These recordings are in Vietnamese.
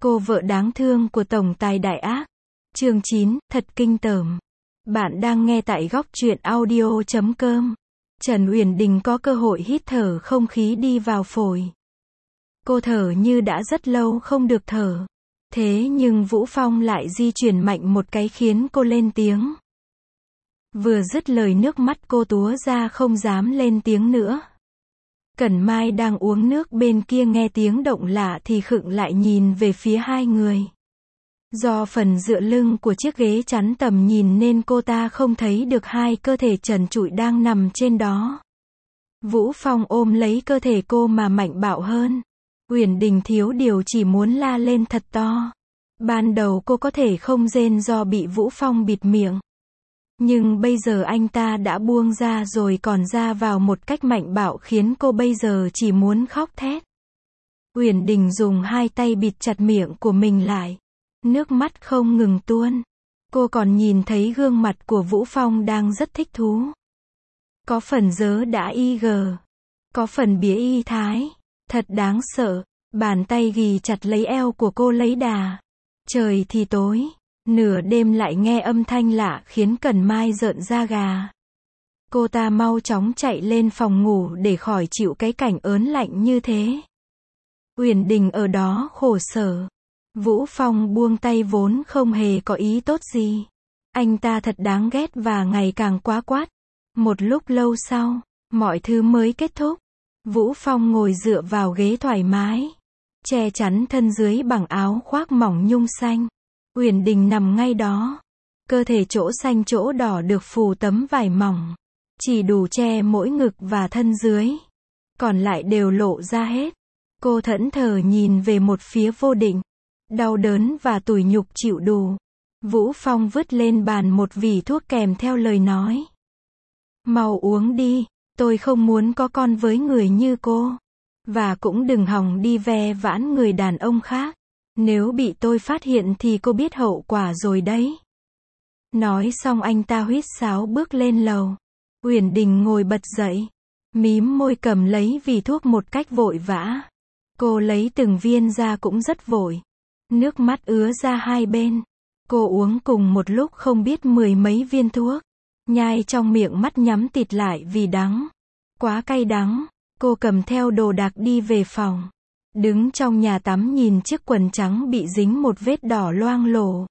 Cô vợ đáng thương của tổng tài đại ác. Chương 9, thật kinh tởm. Bạn đang nghe tại góc truyện audio.com. Trần Uyển Đình có cơ hội hít thở không khí đi vào phổi. Cô thở như đã rất lâu không được thở. Thế nhưng Vũ Phong lại di chuyển mạnh một cái khiến cô lên tiếng. Vừa dứt lời nước mắt cô túa ra không dám lên tiếng nữa. Cẩn Mai đang uống nước bên kia nghe tiếng động lạ thì khựng lại nhìn về phía hai người. Do phần dựa lưng của chiếc ghế chắn tầm nhìn nên cô ta không thấy được hai cơ thể trần trụi đang nằm trên đó. Vũ Phong ôm lấy cơ thể cô mà mạnh bạo hơn. Uyển Đình thiếu điều chỉ muốn la lên thật to. Ban đầu cô có thể không rên do bị Vũ Phong bịt miệng. Nhưng bây giờ anh ta đã buông ra rồi còn ra vào một cách mạnh bạo khiến cô bây giờ chỉ muốn khóc thét. Uyển Đình dùng hai tay bịt chặt miệng của mình lại. Nước mắt không ngừng tuôn. Cô còn nhìn thấy gương mặt của Vũ Phong đang rất thích thú. Có phần dớ đã y gờ. Có phần bía y thái. Thật đáng sợ. Bàn tay ghì chặt lấy eo của cô lấy đà. Trời thì tối. Nửa đêm lại nghe âm thanh lạ khiến Cẩn Mai rợn da gà. Cô ta mau chóng chạy lên phòng ngủ để khỏi chịu cái cảnh ớn lạnh như thế. Uyển Đình ở đó khổ sở. Vũ Phong buông tay vốn không hề có ý tốt gì. Anh ta thật đáng ghét và ngày càng quá quát. Một lúc lâu sau, mọi thứ mới kết thúc. Vũ Phong ngồi dựa vào ghế thoải mái, che chắn thân dưới bằng áo khoác mỏng nhung xanh. Uyển Đình nằm ngay đó. Cơ thể chỗ xanh chỗ đỏ được phủ tấm vải mỏng. Chỉ đủ che mỗi ngực và thân dưới. Còn lại đều lộ ra hết. Cô thẫn thờ nhìn về một phía vô định. Đau đớn và tủi nhục chịu đủ. Vũ Phong vứt lên bàn một vỉ thuốc kèm theo lời nói. Mau uống đi, tôi không muốn có con với người như cô. Và cũng đừng hòng đi ve vãn người đàn ông khác. Nếu bị tôi phát hiện thì cô biết hậu quả rồi đấy. Nói xong anh ta huýt sáo bước lên lầu. Uyển Đình ngồi bật dậy. Mím môi cầm lấy vỉ thuốc một cách vội vã. Cô lấy từng viên ra cũng rất vội. Nước mắt ứa ra hai bên. Cô uống cùng một lúc không biết mười mấy viên thuốc. Nhai trong miệng mắt nhắm tịt lại vì đắng. Quá cay đắng. Cô cầm theo đồ đạc đi về phòng. Đứng trong nhà tắm nhìn chiếc quần trắng bị dính một vết đỏ loang lổ.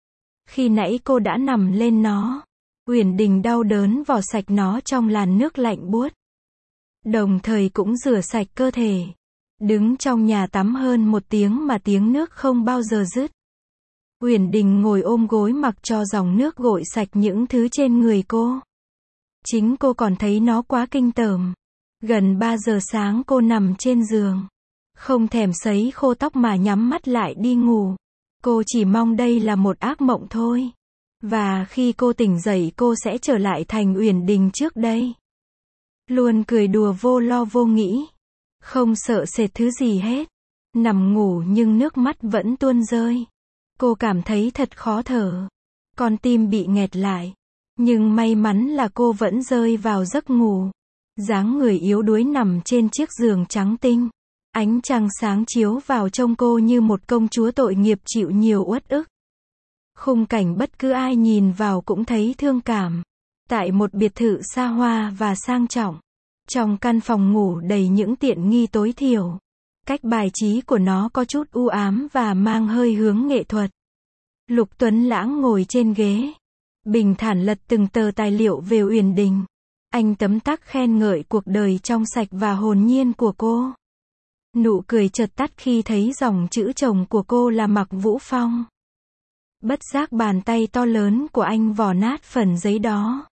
Khi nãy cô đã nằm lên nó. Uyển Đình đau đớn vò sạch nó trong làn nước lạnh buốt. Đồng thời cũng rửa sạch cơ thể. Đứng trong nhà tắm hơn một tiếng mà tiếng nước không bao giờ dứt. Uyển Đình ngồi ôm gối mặc cho dòng nước gội sạch những thứ trên người cô. Chính cô còn thấy nó quá kinh tởm. Gần 3 giờ sáng cô nằm trên giường. Không thèm sấy khô tóc mà nhắm mắt lại đi ngủ. Cô chỉ mong đây là một ác mộng thôi. Và khi cô tỉnh dậy cô sẽ trở lại thành Uyển Đình trước đây. Luôn cười đùa vô lo vô nghĩ. Không sợ sệt thứ gì hết. Nằm ngủ nhưng nước mắt vẫn tuôn rơi. Cô cảm thấy thật khó thở. Con tim bị nghẹt lại. Nhưng may mắn là cô vẫn rơi vào giấc ngủ. Dáng người yếu đuối nằm trên chiếc giường trắng tinh. Ánh trăng sáng chiếu vào trông cô như một công chúa tội nghiệp chịu nhiều uất ức. Khung cảnh bất cứ ai nhìn vào cũng thấy thương cảm. Tại một biệt thự xa hoa và sang trọng. Trong căn phòng ngủ đầy những tiện nghi tối thiểu. Cách bài trí của nó có chút u ám và mang hơi hướng nghệ thuật. Lục Tuấn Lãng ngồi trên ghế. Bình thản lật từng tờ tài liệu về Uyển Đình. Anh tấm tắc khen ngợi cuộc đời trong sạch và hồn nhiên của cô. Nụ cười chợt tắt khi thấy dòng chữ chồng của cô là Mạc Vũ Phong. Bất giác bàn tay to lớn của anh vò nát phần giấy đó.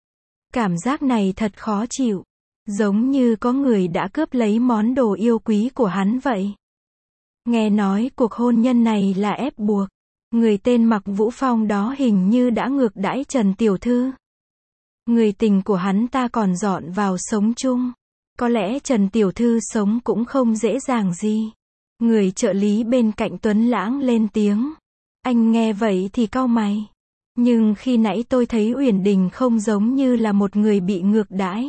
Cảm giác này thật khó chịu. Giống như có người đã cướp lấy món đồ yêu quý của hắn vậy. Nghe nói cuộc hôn nhân này là ép buộc. Người tên Mạc Vũ Phong đó hình như đã ngược đãi Trần Tiểu Thư. Người tình của hắn ta còn dọn vào sống chung. Có lẽ Trần Tiểu Thư sống cũng không dễ dàng gì. Người trợ lý bên cạnh Tuấn Lãng lên tiếng. Anh nghe vậy thì cau mày. Nhưng khi nãy tôi thấy Uyển Đình không giống như là một người bị ngược đãi.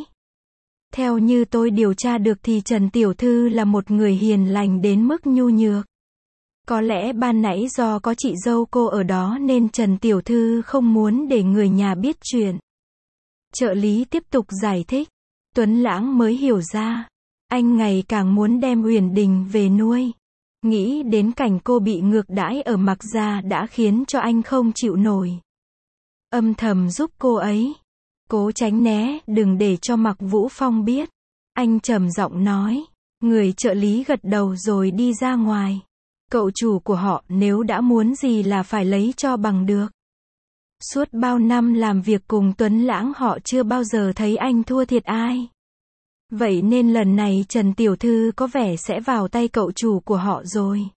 Theo như tôi điều tra được thì Trần Tiểu Thư là một người hiền lành đến mức nhu nhược. Có lẽ ban nãy do có chị dâu cô ở đó nên Trần Tiểu Thư không muốn để người nhà biết chuyện. Trợ lý tiếp tục giải thích. Tuấn Lãng mới hiểu ra. Anh ngày càng muốn đem Uyển Đình về nuôi. Nghĩ đến cảnh cô bị ngược đãi ở Mạc Gia đã khiến cho anh không chịu nổi. Âm thầm giúp cô ấy. Cố tránh né, đừng để cho Mạc Vũ Phong biết. Anh trầm giọng nói. Người trợ lý gật đầu rồi đi ra ngoài. Cậu chủ của họ nếu đã muốn gì là phải lấy cho bằng được. Suốt bao năm làm việc cùng Tuấn Lãng họ chưa bao giờ thấy anh thua thiệt ai. Vậy nên lần này Trần Tiểu Thư có vẻ sẽ vào tay cậu chủ của họ rồi.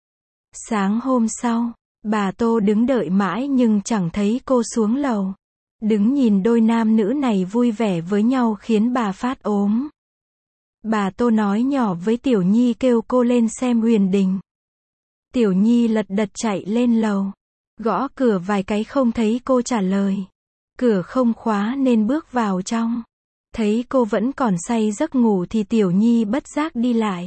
Sáng hôm sau, bà Tô đứng đợi mãi nhưng chẳng thấy cô xuống lầu. Đứng nhìn đôi nam nữ này vui vẻ với nhau khiến bà phát ốm. Bà Tô nói nhỏ với Tiểu Nhi kêu cô lên xem Uyển Đình. Tiểu Nhi lật đật chạy lên lầu. Gõ cửa vài cái không thấy cô trả lời. Cửa không khóa nên bước vào trong. Thấy cô vẫn còn say giấc ngủ thì Tiểu Nhi bất giác đi lại.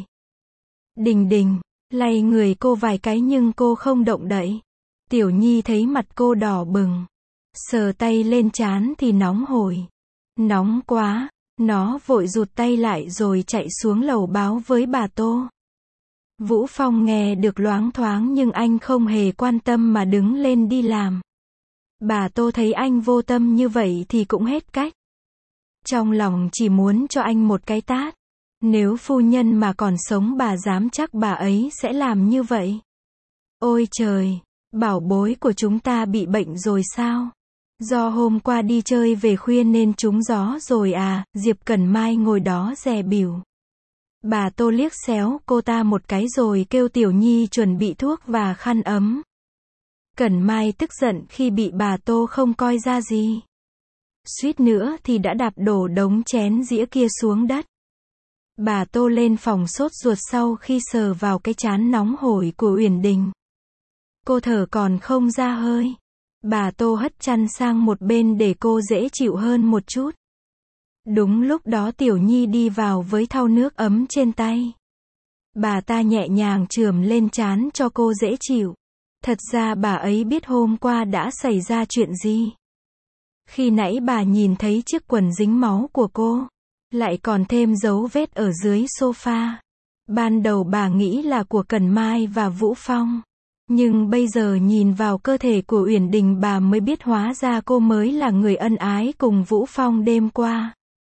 Đình Đình, lay người cô vài cái nhưng cô không động đậy. Tiểu Nhi thấy mặt cô đỏ bừng. Sờ tay lên trán thì nóng hổi. Nóng quá, nó vội rụt tay lại rồi chạy xuống lầu báo với bà Tô. Vũ Phong nghe được loáng thoáng nhưng anh không hề quan tâm mà đứng lên đi làm. Bà Tô thấy anh vô tâm như vậy thì cũng hết cách. Trong lòng chỉ muốn cho anh một cái tát. Nếu phu nhân mà còn sống bà dám chắc bà ấy sẽ làm như vậy. Ôi trời, bảo bối của chúng ta bị bệnh rồi sao? Do hôm qua đi chơi về khuya nên trúng gió rồi à, Diệp Cẩn Mai ngồi đó dè bỉu. Bà Tô liếc xéo cô ta một cái rồi kêu Tiểu Nhi chuẩn bị thuốc và khăn ấm. Cẩn Mai tức giận khi bị bà Tô không coi ra gì. Suýt nữa thì đã đạp đổ đống chén dĩa kia xuống đất. Bà Tô lên phòng sốt ruột sau khi sờ vào cái trán nóng hổi của Uyển Đình. Cô thở còn không ra hơi. Bà Tô hất chăn sang một bên để cô dễ chịu hơn một chút. Đúng lúc đó Tiểu Nhi đi vào với thau nước ấm trên tay. Bà ta nhẹ nhàng chườm lên trán cho cô dễ chịu. Thật ra bà ấy biết hôm qua đã xảy ra chuyện gì. Khi nãy bà nhìn thấy chiếc quần dính máu của cô. Lại còn thêm dấu vết ở dưới sofa. Ban đầu bà nghĩ là của Cẩn Mai và Vũ Phong. Nhưng bây giờ nhìn vào cơ thể của Uyển Đình bà mới biết hóa ra cô mới là người ân ái cùng Vũ Phong đêm qua.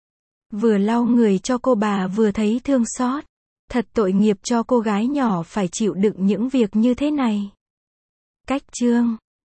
Vừa lau người cho cô bà vừa thấy thương xót. Thật tội nghiệp cho cô gái nhỏ phải chịu đựng những việc như thế này. Cách chương